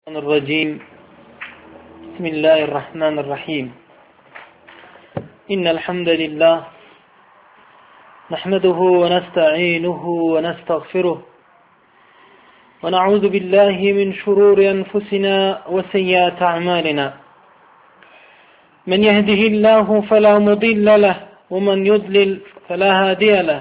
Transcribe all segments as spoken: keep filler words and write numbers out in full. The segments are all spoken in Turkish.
الرجيم بسم الله الرحمن الرحيم إن الحمد لله نحمده ونستعينه ونستغفره ونعوذ بالله من شرور أنفسنا وسيئات أعمالنا من يهده الله فلا مضل له ومن يضلل فلا هادي له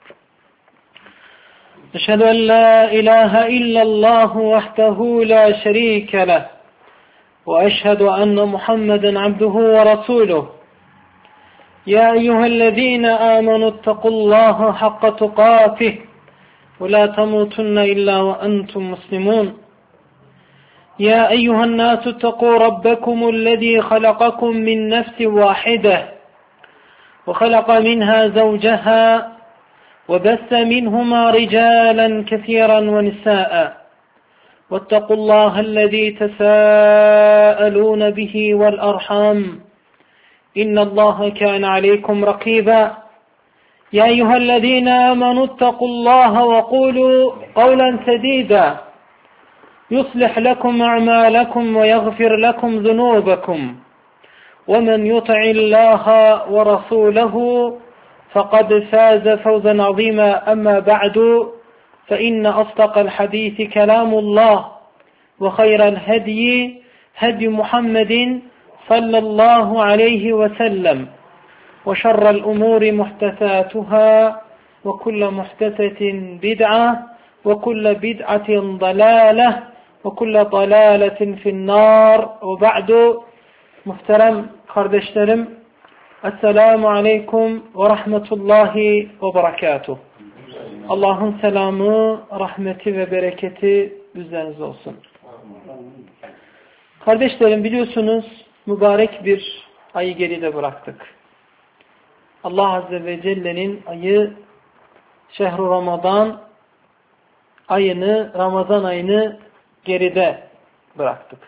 أشهد أن لا إله إلا الله وحده لا شريك له وأشهد أن محمدا عبده ورسوله يا أيها الذين آمنوا اتقوا الله حق تقاته ولا تموتن إلا وأنتم مسلمون يا أيها الناس اتقوا ربكم الذي خلقكم من نفس واحدة وخلق منها زوجها وبث منهما رجالا كثيرا ونساء واتقوا الله الذي تساءلون به والأرحام إن الله كان عليكم رقيبا يا أيها الذين آمنوا اتقوا الله وقولوا قولا سديدا يصلح لكم أعمالكم ويغفر لكم ذنوبكم ومن يطع الله ورسوله فقد فاز فوزا عظيما أما بعد فإن أصدق الحديث كلام الله وخير الهدي هدي محمد صلى الله عليه وسلم وشر الأمور محدثاتها وكل محدثة بدعة وكل بدعة ضلالة وكل ضلالة في النار وبعد محترم kardeşlerim Esselamu Aleyküm ve Rahmetullahi ve Berekatuhu. Allah'ın selamı, rahmeti ve bereketi üzerinize olsun. Kardeşlerim biliyorsunuz mübarek bir ayı geride bıraktık. Allah Azze ve Celle'nin ayı Şehr-i Ramazan ayını, Ramazan ayını geride bıraktık.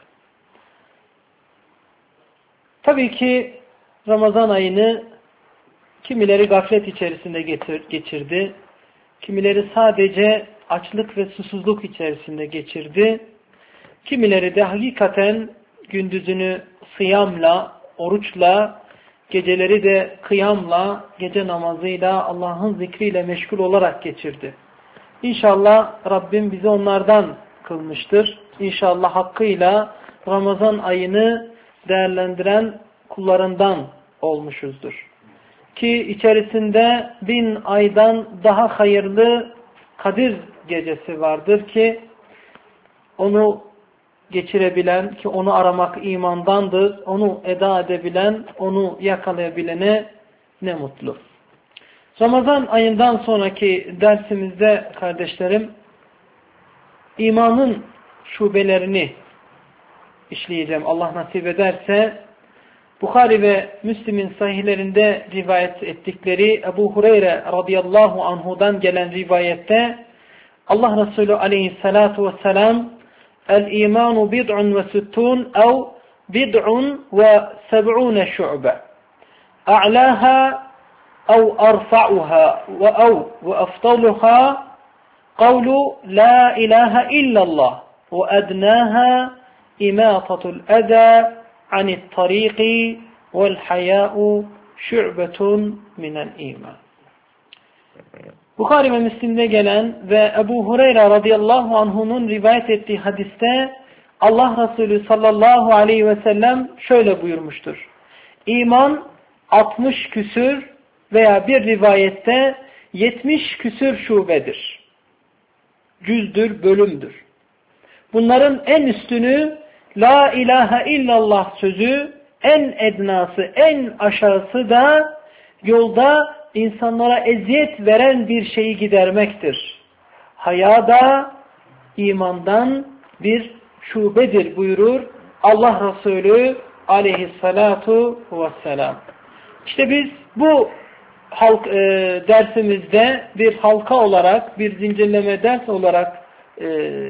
Tabii ki Ramazan ayını kimileri gaflet içerisinde geçirdi, kimileri sadece açlık ve susuzluk içerisinde geçirdi, kimileri de hakikaten gündüzünü sıyamla, oruçla, geceleri de kıyamla, gece namazıyla, Allah'ın zikriyle meşgul olarak geçirdi. İnşallah Rabbim bizi onlardan kılmıştır. İnşallah hakkıyla Ramazan ayını değerlendiren kullarından olmuşuzdur. Ki içerisinde bin aydan daha hayırlı Kadir gecesi vardır ki onu geçirebilen, ki onu aramak imandandır, onu eda edebilen, onu yakalayabilene ne mutlu. Ramazan ayından sonraki dersimizde kardeşlerim imanın şubelerini işleyeceğim. Allah nasip ederse. Bukhari ve Müslim'in sahihlerinde rivayet ettikleri Ebu Hureyre radıyallahu anhudan gelen rivayette Allah Resulü aleyhissalatu vesselam el-imanu bid'un ve süttun ev bid'un ve seb'une şu'be a'laha ev arfa'uha ve ev ve aftaluha kavlu la ilahe illallah ve ednaha imatatul eda anit tariqi vel haya'u şu'betun minel iman. Bukhari ve Müslim'de gelen ve Ebu Hureyre radıyallahu anhu'nun rivayet ettiği hadiste Allah Resulü sallallahu aleyhi ve sellem şöyle buyurmuştur. İman altmış küsür veya bir rivayette yetmiş küsür şubedir. Cüzdür, bölümdür. Bunların en üstünü La ilahe illallah sözü, en ednası, en aşağısı da yolda insanlara eziyet veren bir şeyi gidermektir. Haya da imandan bir şubedir buyurur Allah Resulü aleyhissalatu vesselam. İşte biz bu halk, e, dersimizde bir halka olarak, bir zincirleme ders olarak e,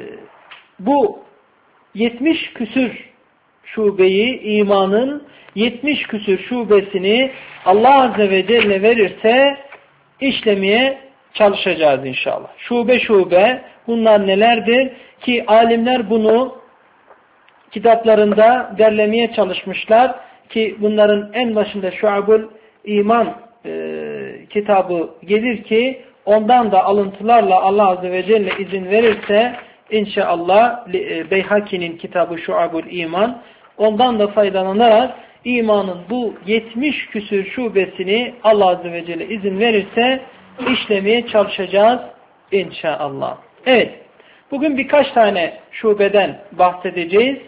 bu yetmiş küsür şubeyi, imanın yetmiş küsür şubesini Allah Azze ve Celle verirse işlemeye çalışacağız inşallah. Şube şube bunlar nelerdir? Ki alimler bunu kitaplarında derlemeye çalışmışlar ki bunların en başında Şuabul İman e, kitabı gelir ki ondan da alıntılarla Allah Azze ve Celle izin verirse inşallah e, Beyhaki'nin kitabı Şuabul İman, ondan da faydalanarak imanın bu yetmiş küsür şubesini Allah Azze ve Celle izin verirse işlemeye çalışacağız inşallah. Evet, bugün birkaç tane şubeden bahsedeceğiz.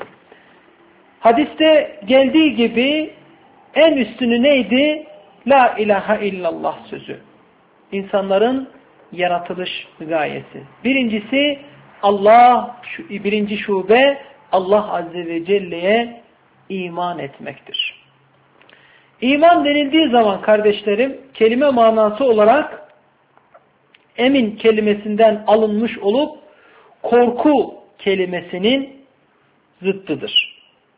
Hadiste geldiği gibi en üstünü neydi? La ilahe illallah sözü. İnsanların yaratılış gayesi. Birincisi Allah, birinci şube Allah Azze ve Celle'ye iman etmektir. İman denildiği zaman kardeşlerim, kelime manası olarak emin kelimesinden alınmış olup korku kelimesinin zıttıdır.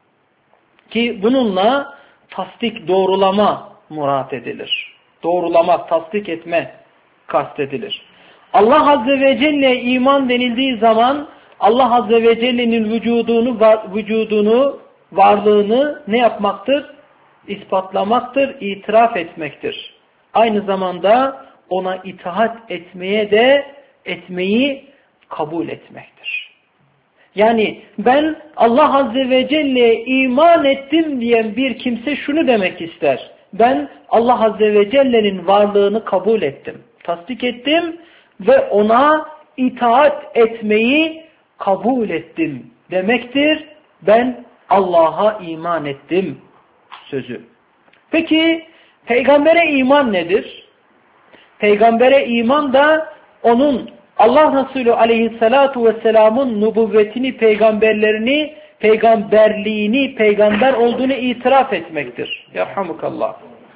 Ki bununla tasdik, doğrulama murat edilir. Doğrulama, tasdik etme kastedilir. Allah Azze ve Celle iman denildiği zaman Allah Azze ve Celle'nin vücudunu, vücudunu, varlığını ne yapmaktır? İspatlamaktır, itiraf etmektir. Aynı zamanda ona itaat etmeye de etmeyi kabul etmektir. Yani ben Allah Azze ve Celle'ye iman ettim diyen bir kimse şunu demek ister. Ben Allah Azze ve Celle'nin varlığını kabul ettim, tasdik ettim ve ona itaat etmeyi kabul ettim demektir. Ben Allah'a iman ettim sözü. Peki peygambere iman nedir? Peygambere iman da onun Allah Resulü aleyhissalatu vesselamın nübüvvetini, peygamberlerini, peygamberliğini, peygamber olduğunu itiraf etmektir. Yarhamukallah.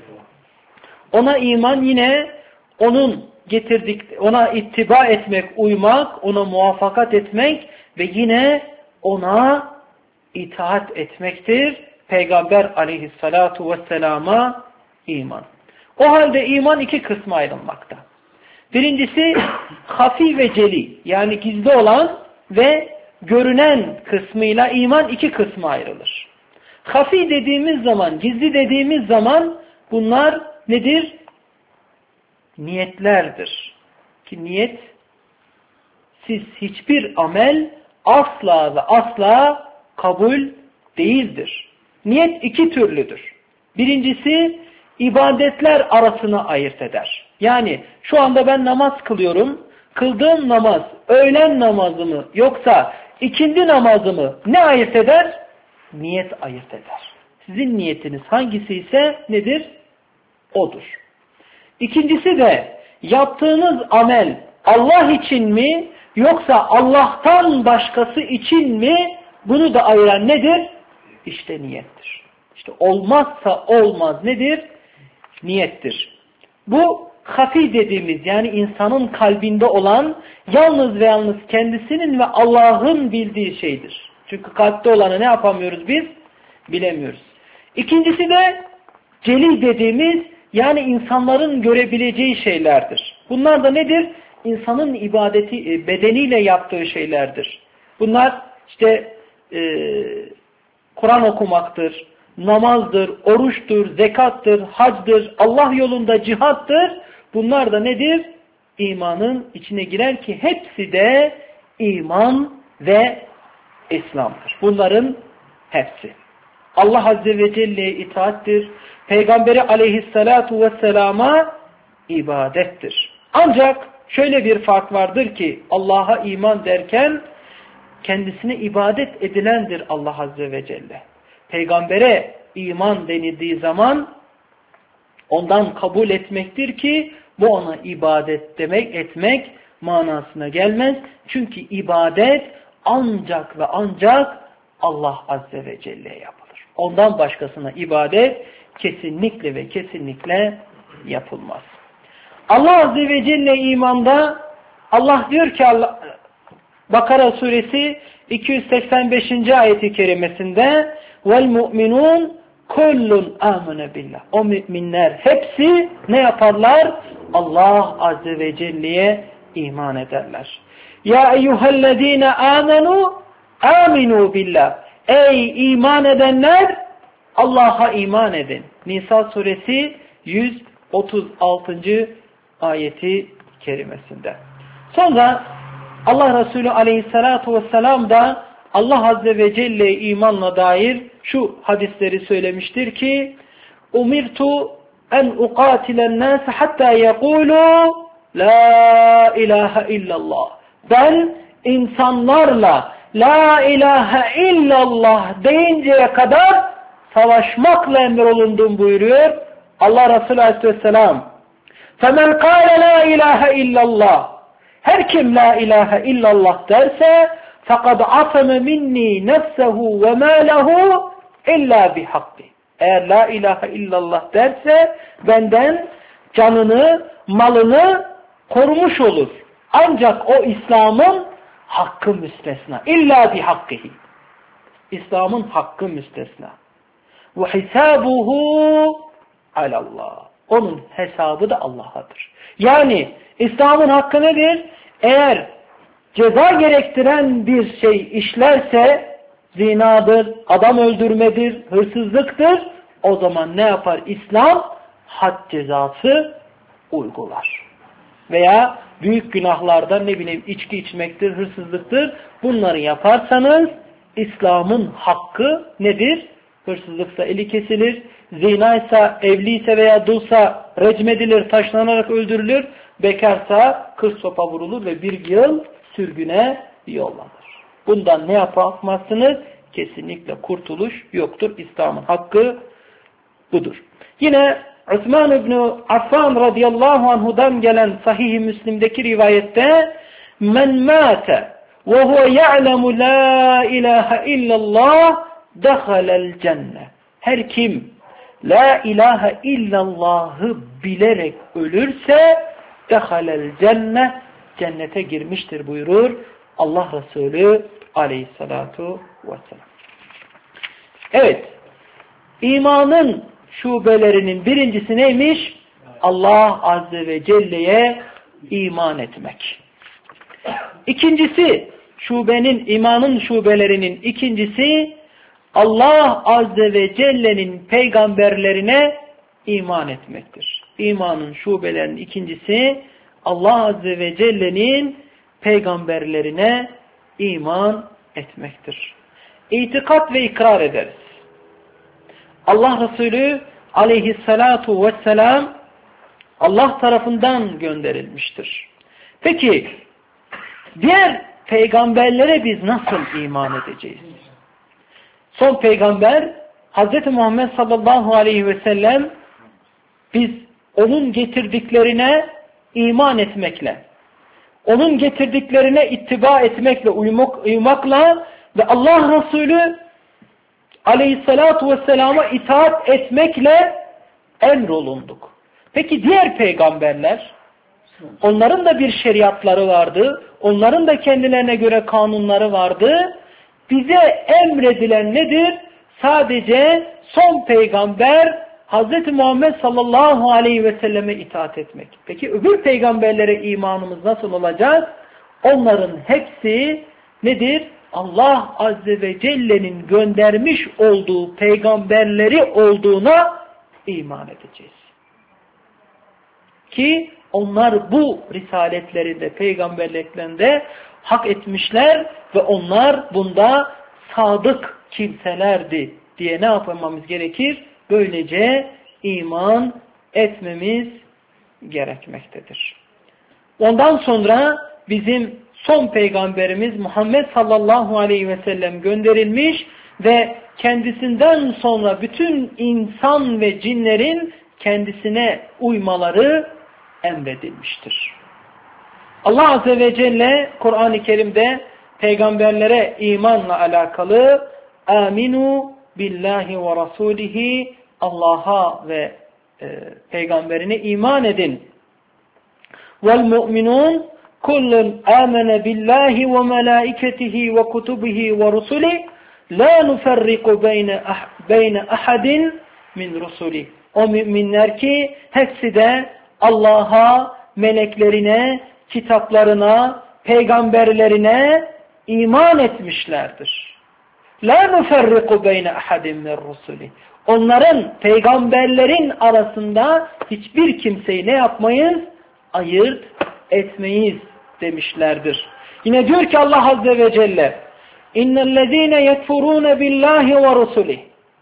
Ona iman yine onun getirdik, ona ittiba etmek, uymak, ona muvaffakat etmek ve yine ona itaat etmektir. Peygamber aleyhissalatu vesselama iman. O halde iman iki kısma ayrılmakta. Birincisi hafi ve celi, yani gizli olan ve görünen kısmıyla iman iki kısma ayrılır. Hafi dediğimiz zaman, gizli dediğimiz zaman bunlar nedir? Niyetlerdir. Ki niyet, siz hiçbir amel asla ve asla kabul değildir. Niyet iki türlüdür. Birincisi ibadetler arasına ayırt eder. Yani şu anda ben namaz kılıyorum. Kıldığım namaz öğlen namazı mı yoksa ikindi namazı mı ne ayırt eder? Niyet ayırt eder. Sizin niyetiniz hangisi ise nedir? Odur. İkincisi de yaptığınız amel Allah için mi yoksa Allah'tan başkası için mi, bunu da ayıran nedir? İşte niyettir. İşte olmazsa olmaz nedir? Niyettir. Bu hafi dediğimiz, yani insanın kalbinde olan yalnız ve yalnız kendisinin ve Allah'ın bildiği şeydir. Çünkü kalpte olanı ne yapamıyoruz biz? Bilemiyoruz. İkincisi de celi dediğimiz, yani insanların görebileceği şeylerdir. Bunlar da nedir? İnsanın ibadeti, bedeniyle yaptığı şeylerdir. Bunlar işte e, Kur'an okumaktır, namazdır, oruçtur, zekattır, hacdır, Allah yolunda cihattır. Bunlar da nedir? İmanın içine girer ki hepsi de iman ve İslam'dır. Bunların hepsi. Allah Azze ve Celle'ye itaattir. Peygamberi aleyhissalatu vesselama ibadettir. Ancak şöyle bir fark vardır ki Allah'a iman derken kendisine ibadet edilendir Allah Azze ve Celle. Peygambere iman denildiği zaman ondan kabul etmektir ki bu ona ibadet demek, etmek manasına gelmez. Çünkü ibadet ancak ve ancak Allah Azze ve Celle'ye yapılır. Ondan başkasına ibadet kesinlikle ve kesinlikle yapılmaz. Allah Azze ve Celle imanda Allah diyor ki Allah, Bakara suresi iki yüz seksen beşinci ayeti kerimesinde vel mu'minun kullun amene billah. O müminler hepsi ne yaparlar? Allah Azze ve Celle'ye iman ederler. Ya eyyühellezine amenu aminu billah. Ey iman edenler, Allah'a iman edin. Nisa suresi yüz otuz altıncı ayeti kerimesinde. Sonra Allah Resulü aleyhissalatu vesselam da Allah Azze ve Celle imanla dair şu hadisleri söylemiştir ki umirtu en uqatilen nas hatta yekulu la ilahe illallah. Ben insanlarla la ilahe illallah deyinceye kadar savaşmakla emrolundum buyuruyor Allah Resulü aleyhisselam. فَمَنْ قَالَ لَا اِلَٰهَ اِلَّا اللّٰهِ Her kim la ilahe illallah derse فَقَدْ عَصَمَ مِنِّي نَفْسَهُ وَمَالَهُ اِلَّا بِحَقِّ Eğer la ilahe illallah derse benden canını, malını korumuş olur. Ancak o İslam'ın hakkı müstesna. İlla bihakkihi. İslam'ın hakkı müstesna. وَحِسَابُهُ عَلَى اللّٰهِ Onun hesabı da Allah'adır. Yani İslam'ın hakkı nedir? Eğer ceza gerektiren bir şey işlerse zinadır, adam öldürmedir, hırsızlıktır. O zaman ne yapar? İslam had cezası uygular. Veya büyük günahlarda ne bileyim içki içmektir, hırsızlıktır. Bunları yaparsanız İslam'ın hakkı nedir? Hırsızlıksa eli kesilir, zinaysa, evliyse veya dulsa recmedilir, taşlanarak öldürülür, bekarsa kırk sopa vurulur ve bir yıl sürgüne yollanır. Bundan ne yapamazsınız? Kesinlikle kurtuluş yoktur. İslam'ın hakkı budur. Yine Osman İbni Affan radıyallahu anhudan gelen Sahih-i Müslim'deki rivayette men mâte ve huve ya'lemu la ilahe illallah dehalel cennet. Her kim la ilahe illallah'ı bilerek ölürse dehalel cennet, cennete girmiştir buyurur Allah Resulü aleyhissalatu vesselam. Evet, imanın şubelerinin birincisi neymiş? Allah Azze ve Celle'ye iman etmek. İkincisi, şubenin, imanın şubelerinin ikincisi, Allah Azze ve Celle'nin peygamberlerine iman etmektir. İmanın şubelerinin ikincisi, Allah Azze ve Celle'nin peygamberlerine iman etmektir. İtikat ve ikrar ederiz. Allah Resulü aleyhissalatu vesselam Allah tarafından gönderilmiştir. Peki diğer peygamberlere biz nasıl iman edeceğiz? Son peygamber Hz. Muhammed sallallahu aleyhi ve sellem biz onun getirdiklerine iman etmekle, onun getirdiklerine ittiba etmekle, uymak, uymakla ve Allah Resulü aleyhissalatu vesselama itaat etmekle emrolunduk. Peki diğer peygamberler, onların da bir şeriatları vardı, onların da kendilerine göre kanunları vardı. Bize emredilen nedir? Sadece son peygamber Hz. Muhammed sallallahu aleyhi ve selleme itaat etmek. Peki öbür peygamberlere imanımız nasıl olacak? Onların hepsi nedir? Allah Azze ve Celle'nin göndermiş olduğu peygamberleri olduğuna iman edeceğiz. Ki onlar bu risaletlerinde, peygamberliklerinde hak etmişler ve onlar bunda sadık kimselerdi diye ne yapmamız gerekir? Böylece iman etmemiz gerekmektedir. Ondan sonra bizim son peygamberimiz Muhammed sallallahu aleyhi ve sellem gönderilmiş ve kendisinden sonra bütün insan ve cinlerin kendisine uymaları emredilmiştir. Allah Azze ve Celle Kur'an-ı Kerim'de peygamberlere imanla alakalı aminu billahi ve rasulihi Allah'a ve e, peygamberine iman edin. Vel mu'minun kullun amene billahi ve melaiketihi ve kutubihi ve rusuli la nuferriku beyne, ah, beyne ahadin min rusuli. O müminler ki hepsi de Allah'a, meleklerine, kitaplarına, peygamberlerine iman etmişlerdir. La nuferriku beyne ahadin min rusuli. Onların, peygamberlerin arasında hiçbir kimseyi ne yapmayız? Ayırt etmeyiz demişlerdir. Yine diyor ki Allah Azze ve Celle, İnnellezîne yekfurûne billâhi ve rusulih.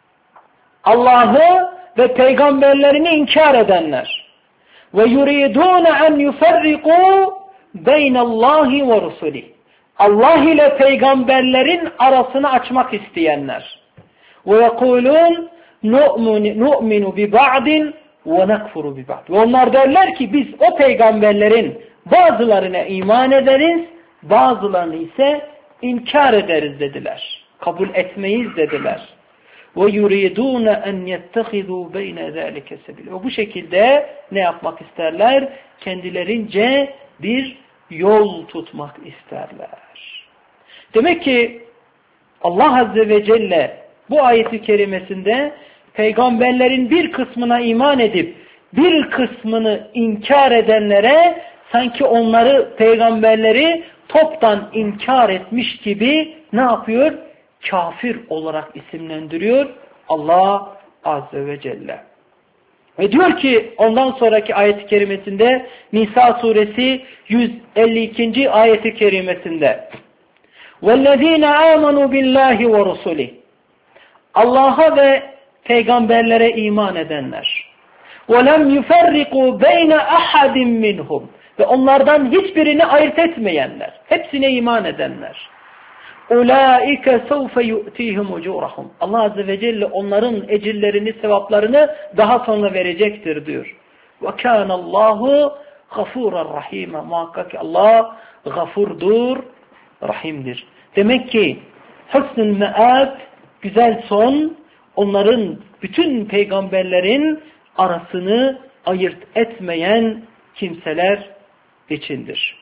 Allah'ı ve peygamberlerini inkar edenler. Ve yuridûne en yuferrikû beynallâhi ve rusulih. Allah ile peygamberlerin arasını açmak isteyenler. Ve yekulûn nu'minu bi ba'din ve nekfuru bi ba'd. Ve onlar derler ki biz o peygamberlerin bazılarına iman ederiz, bazılarını ise inkar ederiz dediler. Kabul etmeyiz dediler. Ve yuridun en yettehizu beyne zalike sebil. Ve bu şekilde ne yapmak isterler? Kendilerince bir yol tutmak isterler. Demek ki Allah Azze ve Celle bu ayeti kerimesinde peygamberlerin bir kısmına iman edip bir kısmını inkar edenlere sanki onları, peygamberleri toptan inkar etmiş gibi ne yapıyor? Kafir olarak isimlendiriyor Allah Azze ve Celle. Ve diyor ki ondan sonraki ayet-i kerimesinde Nisa suresi yüz elli ikinci ayet-i kerimesinde وَالَّذ۪ينَ آمَنُوا بِاللّٰهِ وَرُسُولِهِ Allah'a ve peygamberlere iman edenler. وَلَمْ يُفَرِّقُوا بَيْنَ أَحَدٍ مِّنْهُمْ Ve onlardan hiçbirini ayırt etmeyenler. Hepsine iman edenler. اُولَٰئِكَ سَوْفَ يُؤْتِيهِمْ اُجُورَهُمْ Allah Azze ve Celle onların ecirlerini, sevaplarını daha sonra verecektir diyor. وَكَانَ اللّٰهُ غَفُورًا رَحِيمًا Muhakkak ki Allah gafurdur, rahimdir. Demek ki husnul me'ab, güzel son, onların bütün peygamberlerin arasını ayırt etmeyen kimseler içindir.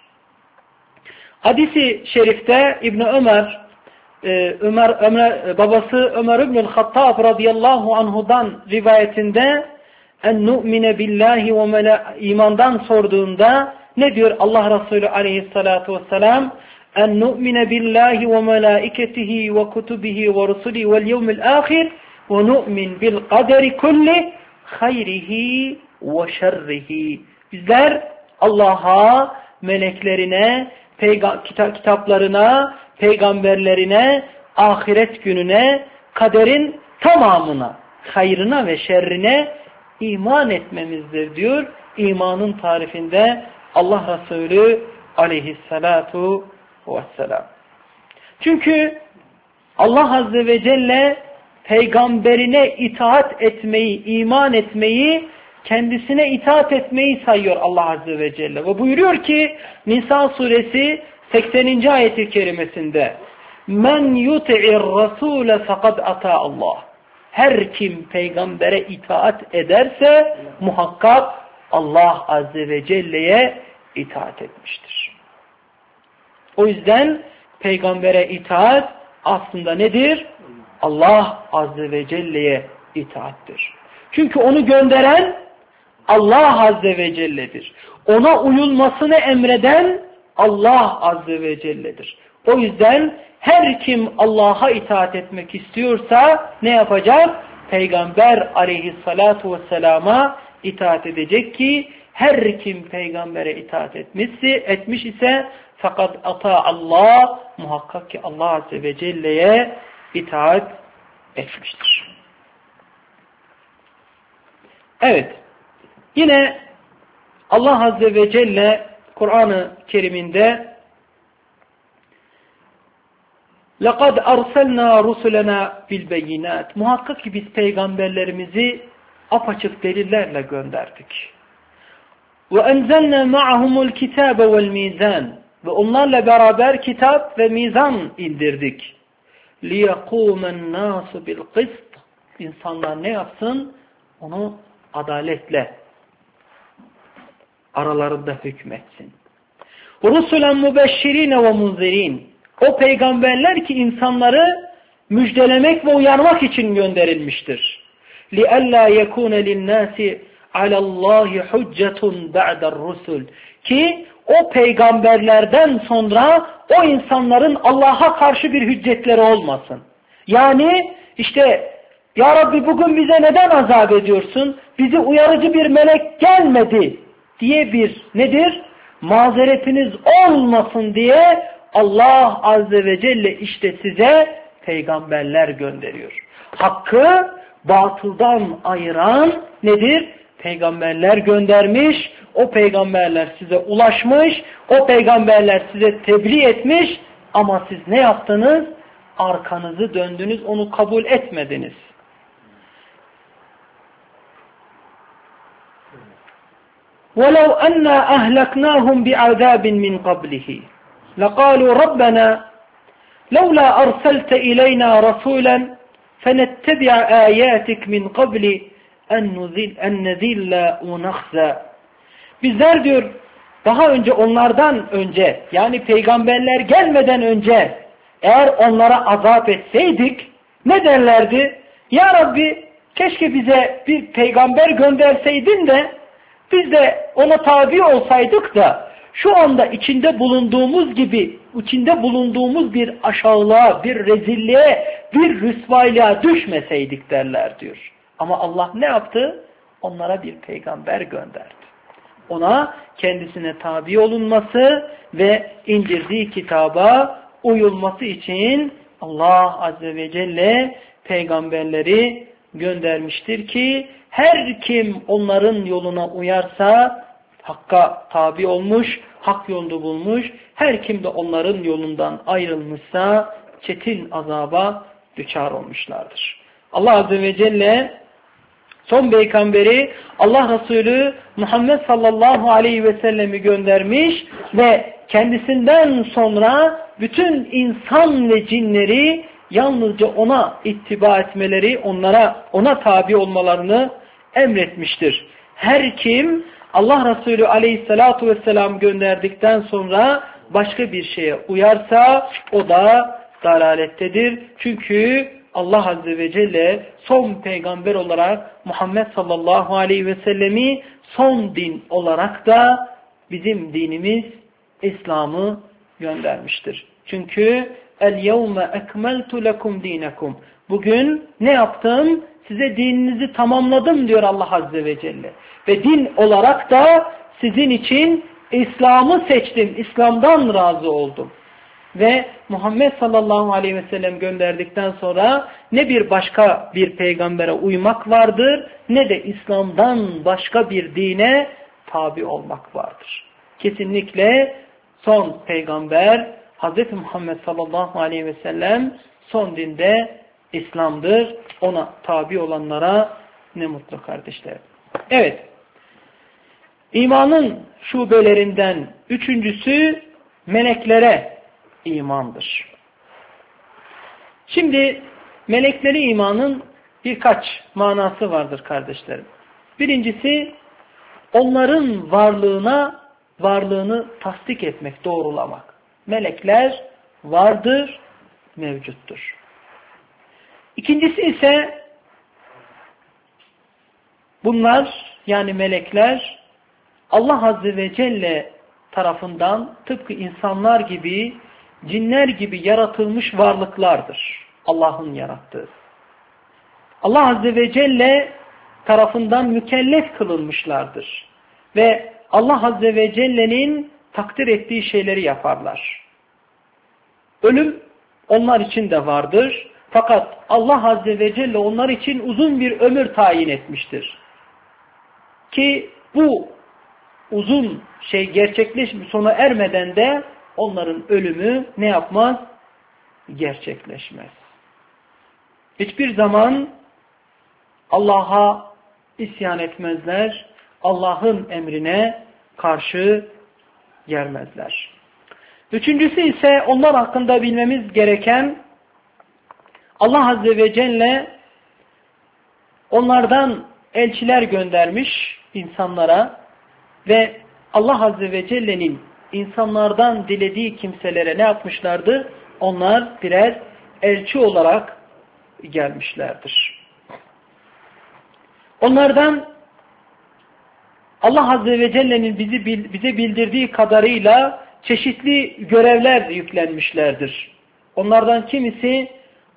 Hadis-i şerifte İbn Ömer, Ömer, Ömer babası Ömer İbnül Hattab radıyallahu anhudan rivayetinde en nu'mine billahi ve mela imandan sorduğunda ne diyor Allah Resulü aleyhissalatu vesselam? En nu'mine billahi ve melaiketihi ve kutubihi ve rusulihi vel yevmil ahir ve nu'min bil kaderi kulli hayrihi ve şerrihi. Bizler Allah'a, meleklerine, kitaplarına, peygamberlerine, ahiret gününe, kaderin tamamına, hayrına ve şerrine iman etmemizdir diyor. İmanın tarifinde Allah Resulü aleyhissalatu vesselam. Çünkü Allah Azze ve Celle peygamberine itaat etmeyi, iman etmeyi, kendisine itaat etmeyi sayıyor Allah Azze ve Celle. Ve buyuruyor ki Nisa suresi sekseninci ayet-i kerimesinde Men yuti'ir rasule fekad ata Allah. Her kim peygambere itaat ederse muhakkak Allah Azze ve Celle'ye itaat etmiştir. O yüzden peygambere itaat aslında nedir? Allah Azze ve Celle'ye itaattir. Çünkü onu gönderen Allah Azze ve Celle'dir. Ona uyulmasını emreden Allah Azze ve Celle'dir. O yüzden her kim Allah'a itaat etmek istiyorsa ne yapacak? Peygamber aleyhissalatu vesselama itaat edecek ki her kim peygambere itaat etmişse, etmiş ise fakat ata Allah, muhakkak ki Allah Azze ve Celle'ye itaat etmiştir. Evet. Yine Allah Azze ve Celle Kur'an-ı Kerim'inde لَقَدْ أَرْسَلْنَا رُسُلَنَا بِالْبَيِّنَاتِ Muhakkak ki biz peygamberlerimizi apaçık delillerle gönderdik. وَاَنْزَلْنَا مَعَهُمُ الْكِتَابَ وَالْمِيزَانِ Ve onlarla beraber kitap ve mizan indirdik. لِيَقُومَ النَّاسُ بِالْقِسْطِ İnsanlar ne yapsın? Onu adaletle aralarında hükmetsin. رُسُلًا مُبَشِّرِينَ وَمُنْزِرِينَ O peygamberler ki insanları müjdelemek ve uyarmak için gönderilmiştir. لِأَلَّا يَكُونَ لِلنَّاسِ عَلَى اللّٰهِ حُجَّةٌ بَعْدَ الرُّسُلِ Ki o peygamberlerden sonra o insanların Allah'a karşı bir hüccetleri olmasın. Yani işte ya Rabbi bugün bize neden azap ediyorsun? Bizi uyarıcı bir melek gelmedi diye bir nedir? Mazeretiniz olmasın diye Allah Azze ve Celle işte size peygamberler gönderiyor. Hakkı batıldan ayıran nedir? Peygamberler göndermiş. O peygamberler size ulaşmış. O peygamberler size tebliğ etmiş. Ama siz ne yaptınız? Arkanızı döndünüz, onu kabul etmediniz. وَلَوْ أَنَّا أَهْلَكْنَاهُمْ بِعَذَابٍ مِّنْ قَبْلِهِ لَقَالُوا رَبَّنَا لَوْلَا أَرْسَلْتَ إِلَيْنَا رَسُولًا فَنَتَّبِعَ آيَاتِكَ مِنْ قَبْلِ اَنْ نَذِلَّ وَنَخْزَى. Bizler diyor daha önce onlardan önce yani peygamberler gelmeden önce eğer onlara azap etseydik ne derlerdi? Ya Rabbi keşke bize bir peygamber gönderseydin de biz de ona tabi olsaydık da şu anda içinde bulunduğumuz gibi içinde bulunduğumuz bir aşağılığa, bir rezilliğe, bir rüsvaylığa düşmeseydik derler diyor. Ama Allah ne yaptı? Onlara bir peygamber gönderdi. Ona kendisine tabi olunması ve indirdiği kitaba uyulması için Allah Azze ve Celle peygamberleri göndermiştir ki her kim onların yoluna uyarsa hakka tabi olmuş, hak yolunu bulmuş. Her kim de onların yolundan ayrılmışsa çetin azaba düçar olmuşlardır. Allah Azze ve Celle son peygamberi Allah Resulü Muhammed sallallahu aleyhi ve sellemi göndermiş ve kendisinden sonra bütün insan ve cinleri yalnızca ona ittiba etmeleri, onlara ona tabi olmalarını emretmiştir. Her kim Allah Resulü aleyhissalatu vesselam gönderdikten sonra başka bir şeye uyarsa o da dalalettedir. Çünkü Allah Azze ve Celle son peygamber olarak Muhammed sallallahu aleyhi ve sellemi son din olarak da bizim dinimiz İslam'ı göndermiştir. Çünkü el-yevme ekmeltu lekum dinekum. Bugün ne yaptım? Size dininizi tamamladım diyor Allah Azze ve Celle. Ve din olarak da sizin için İslam'ı seçtim. İslam'dan razı oldum. Ve Muhammed sallallahu aleyhi ve sellem gönderdikten sonra ne bir başka bir peygambere uymak vardır ne de İslam'dan başka bir dine tabi olmak vardır. Kesinlikle son peygamber Hz. Muhammed sallallahu aleyhi ve sellem son dinde İslam'dır. Ona tabi olanlara ne mutlu kardeşler. Evet. İmanın şubelerinden üçüncüsü meleklere imandır. Şimdi melekleri imanın birkaç manası vardır kardeşlerim. Birincisi onların varlığına varlığını tasdik etmek, doğrulamak. Melekler vardır, mevcuttur. İkincisi ise bunlar yani melekler Allah Azze ve Celle tarafından tıpkı insanlar gibi, cinler gibi yaratılmış varlıklardır. Allah'ın yarattığı. Allah Azze ve Celle tarafından mükellef kılınmışlardır. Ve Allah Azze ve Celle'nin takdir ettiği şeyleri yaparlar. Ölüm onlar için de vardır. Fakat Allah Azze ve Celle onlar için uzun bir ömür tayin etmiştir. Ki bu uzun şey gerçekleşmiş sona ermeden de onların ölümü ne yapmaz? Gerçekleşmez. Hiçbir zaman Allah'a isyan etmezler. Allah'ın emrine karşı gelmezler. Üçüncüsü ise onlar hakkında bilmemiz gereken Allah Azze ve Celle onlardan elçiler göndermiş insanlara ve Allah Azze ve Celle'nin insanlardan dilediği kimselere ne yapmışlardı? Onlar birer elçi olarak gelmişlerdir. Onlardan Allah Azze ve Celle'nin bizi, bize bildirdiği kadarıyla çeşitli görevler yüklenmişlerdir. Onlardan kimisi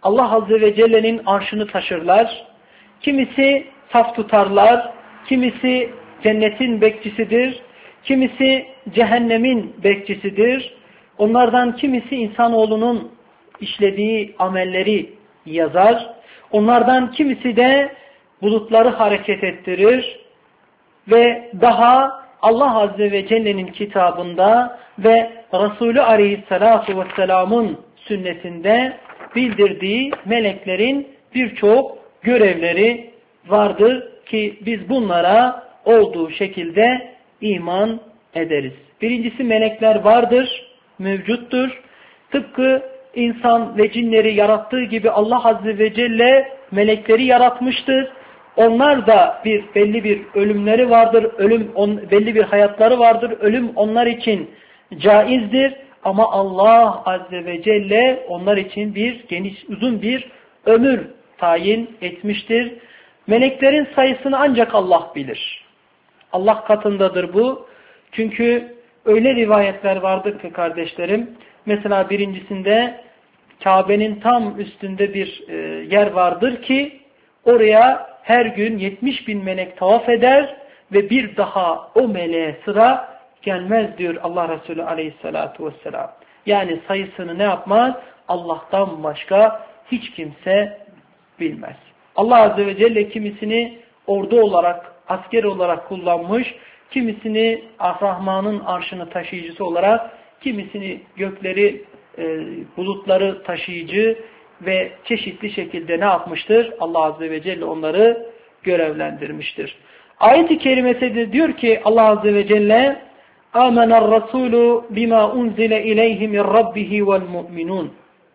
Allah Azze ve Celle'nin arşını taşırlar. Kimisi saf tutarlar, kimisi cennetin bekçisidir, kimisi cehennemin bekçisidir. Onlardan kimisi insanoğlunun işlediği amelleri yazar. Onlardan kimisi de bulutları hareket ettirir ve daha Allah Azze ve Celle'nin kitabında ve Resulü Aleyhisselatü Vesselam'ın sünnetinde bildirdiği meleklerin birçok görevleri vardır ki biz bunlara olduğu şekilde iman ederiz. Birincisi, melekler vardır, mevcuttur. Tıpkı insan ve cinleri yarattığı gibi Allah Azze ve Celle melekleri yaratmıştır. Onlar da bir belli bir ölümleri vardır, ölüm on, belli bir hayatları vardır. Ölüm onlar için caizdir ama Allah Azze ve Celle onlar için bir geniş, uzun bir ömür tayin etmiştir. Meleklerin sayısını ancak Allah bilir. Allah katındadır bu. Çünkü öyle rivayetler vardır ki kardeşlerim, mesela birincisinde Kabe'nin tam üstünde bir e, yer vardır ki oraya her gün yetmiş bin melek tavaf eder ve bir daha o meleğe sıra gelmez diyor Allah Resulü Aleyhisselatü Vesselam. Yani sayısını ne yapmaz? Allah'tan başka hiç kimse bilmez. Allah Azze ve Celle kimisini ordu olarak, asker olarak kullanmış, kimisini Ar-Rahman'ın arşını taşıyıcısı olarak, kimisini gökleri, e, bulutları taşıyıcı ve çeşitli şekilde ne yapmıştır? Allah Azze ve Celle onları görevlendirmiştir. Ayet-i kerimesi diyor ki Allah Azze ve Celle Âmenel Rasûlü bimâ unzile ileyhi min rabbihi vel mu'minun.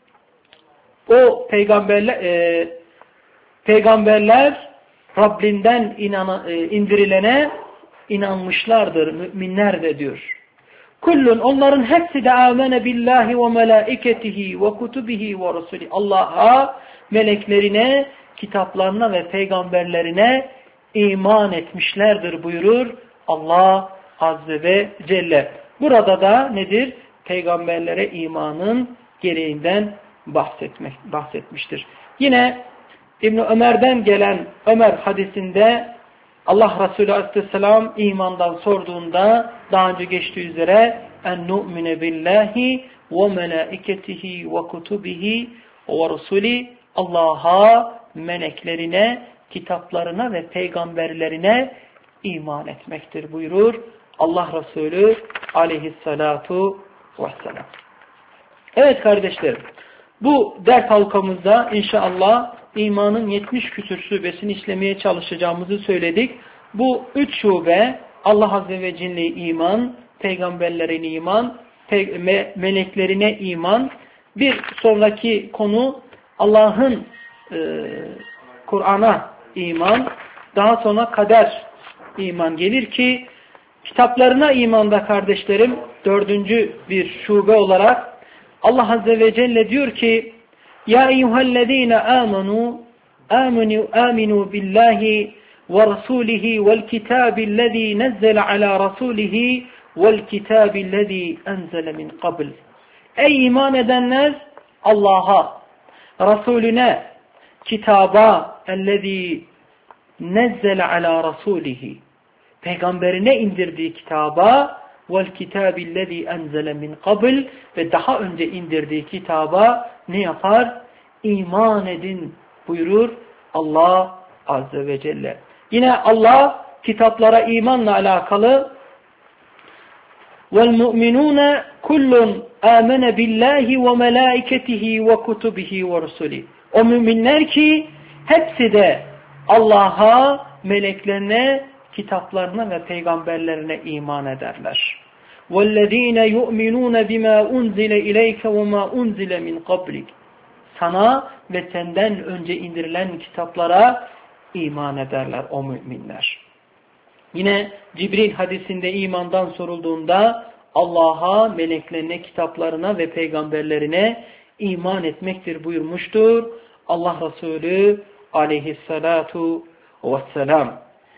O peygamberler, e, peygamberler Rabbinden inan, e, indirilene inanmışlardır, müminler de diyor. Kullun, onların hepsi de amene billahi ve melaiketihi ve kutubihi ve rusuli. Allah'a, meleklerine, kitaplarına ve peygamberlerine iman etmişlerdir buyurur Allah Azze ve Celle. Burada da nedir? Peygamberlere imanın gereğinden bahsetmek, bahsetmiştir. Yine İbn-i Ömer'den gelen Ömer hadisinde Allah Resulü Aleyhisselam imandan sorduğunda daha önce geçtiği üzere en nu'mine billahi ve melaiketihi ve kutubihi ve rusuli, Allah'a, meleklerine, kitaplarına ve peygamberlerine iman etmektir buyurur Allah Resulü Aleyhisselatu Vesselam. Evet kardeşlerim, bu ders halkamızda inşallah imanın yetmiş küsur şubesini işlemeye çalışacağımızı söyledik. Bu üç şube, Allah Azze ve Celle iman, peygamberlerine iman, pe me meleklerine iman. Bir sonraki konu Allah'ın e, Kur'an'a iman, daha sonra kader iman gelir ki kitaplarına imanda kardeşlerim dördüncü bir şube olarak Allah Azze ve Celle diyor ki Ya eyyühellezine amenu aminu aminu billahi ve rasulihi vel kitabillezî nezzele ala rasulihi vel kitabillezî enzele min qabl. Ey iman edenler, Allah'a, Resulüne, kitaba ellezî nezzele ala rasulihi, peygamberine indirdiği kitaba, vel kitabillezî enzele min qabl, ve daha önce indirdiği kitaba ne yapar? İman edin buyurur Allah Azze ve Celle. Yine Allah kitaplara imanla alakalı vel mu'minûne kullun âmene billahi ve melâiketihi ve kutubihi ve rusuli. O müminler ki hepsi de Allah'a, meleklerine, kitaplarına ve peygamberlerine iman ederler. وَالَّذ۪ينَ يُؤْمِنُونَ بِمَا اُنْزِلَ اِلَيْكَ وَمَا اُنْزِلَ مِنْ قَبْلِكَ. Sana ve senden önce indirilen kitaplara iman ederler o müminler. Yine Cibril hadisinde imandan sorulduğunda Allah'a, meleklerine, kitaplarına ve peygamberlerine iman etmektir buyurmuştur Allah Resulü aleyhissalatu vesselam.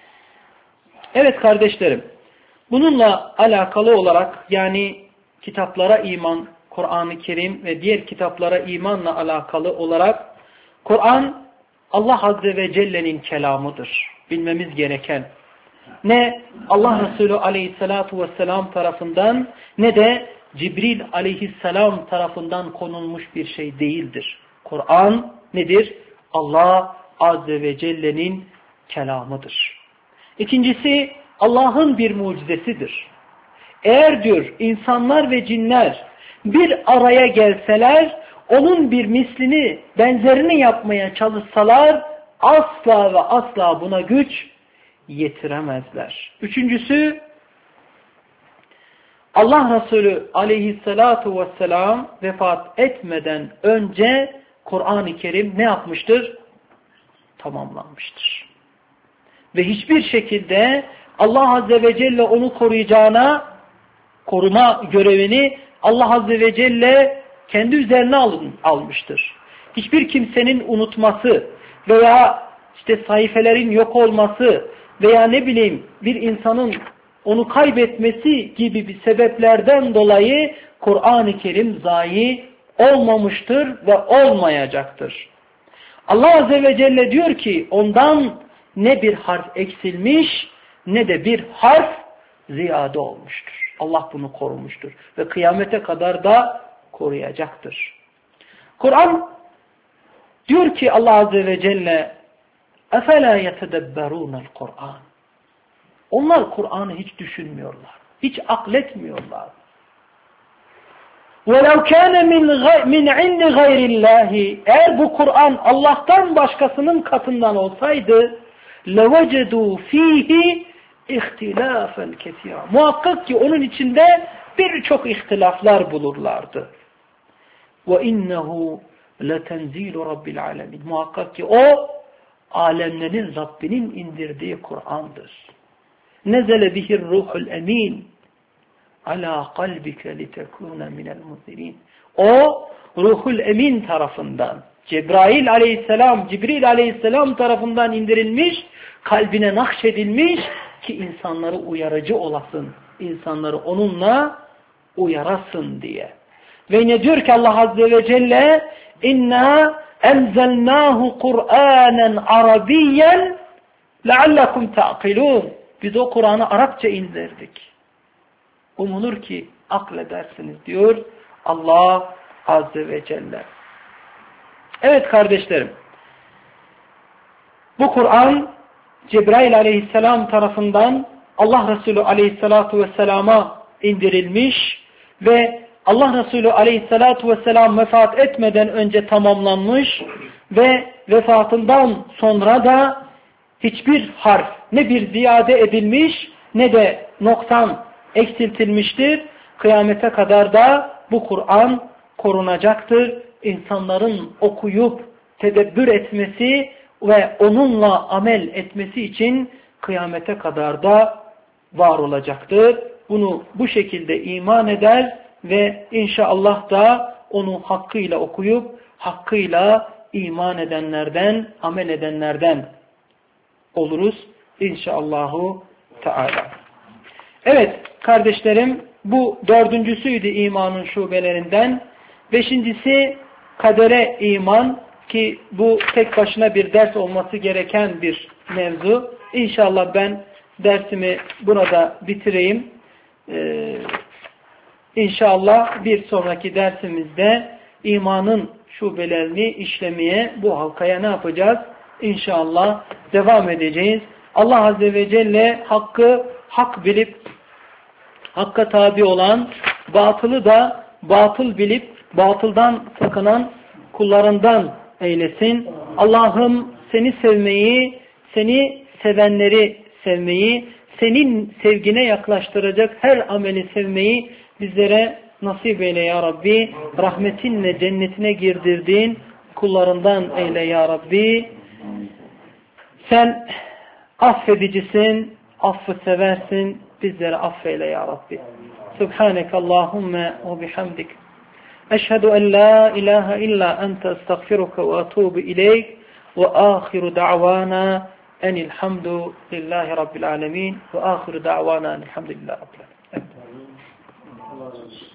Evet kardeşlerim, bununla alakalı olarak, yani kitaplara iman, Kur'an-ı Kerim ve diğer kitaplara imanla alakalı olarak Kur'an Allah Azze ve Celle'nin kelamıdır. Bilmemiz gereken. Ne Allah Resulü Aleyhisselatu Vesselam tarafından ne de Cibril Aleyhisselam tarafından konulmuş bir şey değildir. Kur'an nedir? Allah Azze ve Celle'nin kelamıdır. İkincisi Allah'ın bir mucizesidir. Eğer diyor insanlar ve cinler bir araya gelseler, onun bir mislini, benzerini yapmaya çalışsalar asla ve asla buna güç yetiremezler. Üçüncüsü Allah Resulü Aleyhisselatu Vesselam vefat etmeden önce Kur'an-ı Kerim ne yapmıştır? Tamamlanmıştır. Ve hiçbir şekilde Allah Azze ve Celle onu koruyacağına, koruma görevini Allah Azze ve Celle kendi üzerine almıştır. Hiçbir kimsenin unutması veya işte sayfelerin yok olması veya ne bileyim bir insanın onu kaybetmesi gibi bir sebeplerden dolayı Kur'an-ı Kerim zayi olmamıştır ve olmayacaktır. Allah Azze ve Celle diyor ki ondan ne bir harf eksilmiş ne de bir harf ziyade olmuştur. Allah bunu korumuştur ve kıyamete kadar da koruyacaktır. Kur'an diyor ki Allah Azze ve Celle اَفَلَا يَتَدَبَّرُونَ الْقُرْآنِ Onlar Kur'an'ı hiç düşünmüyorlar. Hiç akletmiyorlar. وَلَوْ كَانَ مِنْ عِنْدِ غَيْرِ اللّٰهِ Eğer bu Kur'an Allah'tan başkasının katından olsaydı لَوَجَدُوا ف۪يهِ اِخْتِلَافًا كَثِيرًا Muhakkak ki onun içinde birçok ihtilaflar bulurlardı. وَاِنَّهُ لَتَنْزِيلُ رَبِّ الْعَالَمِينَ Muhakkak ki o alemlerin Rabbinin indirdiği Kur'an'dır. Nezele bihir ruhul emin ala kalbike litekune minel munzirin. O ruhul emin tarafından Cebrail aleyhisselam, Cibril aleyhisselam tarafından indirilmiş, kalbine nakşedilmiş ki insanları uyarıcı olasın. İnsanları onunla uyarasın diye. Ve ne diyor ki Allah Azze ve Celle İnna enzelnahu Kur'anen Arabiyyen leallekum ta'kilun. Biz o Kur'an'ı Arapça indirdik. Umulur ki akledersiniz diyor Allah Azze ve Celle. Evet kardeşlerim. Bu Kur'an Cebrail aleyhisselam tarafından Allah Resulü aleyhissalatu vesselama indirilmiş ve Allah Resulü aleyhissalatu vesselam vefat etmeden önce tamamlanmış ve vefatından sonra da hiçbir harf ne bir ziyade edilmiş ne de noksan eksiltilmiştir. Kıyamete kadar da bu Kur'an korunacaktır. İnsanların okuyup tedebbür etmesi ve onunla amel etmesi için kıyamete kadar da var olacaktır. Bunu bu şekilde iman eder ve inşallah da onu hakkıyla okuyup hakkıyla iman edenlerden, amel edenlerden oluruz inşallahü teala. Evet kardeşlerim, bu dördüncüsüydü imanın şubelerinden. Beşincisi kadere iman ki bu tek başına bir ders olması gereken bir mevzu. İnşallah ben dersimi burada bitireyim. Ee, İnşallah bir sonraki dersimizde imanın şubelerini işlemeye bu halkaya ne yapacağız? İnşallah devam edeceğiz. Allah Azze ve Celle hakkı hak bilip hakka tabi olan, batılı da batıl bilip batıldan sakınan kullarından eylesin. Allah'ım seni sevmeyi, seni sevenleri sevmeyi, senin sevgine yaklaştıracak her ameli sevmeyi bizlere nasip eyle ya Rabbi. Rahmetinle cennetine girdirdiğin kullarından eyle ya Rabbi. Sen affedicisin, affı seversin. Bizleri affeyle ya Rabbi. Subhaneke Allahümme ve bihamdik. Eşhedü en la ilahe illa ente estağfiruke ve etubu ileyk ve ahiru da'vana enilhamdu lillahi rabbil alemin ve ahiru da'vana enilhamdülillahi rabbil alemin.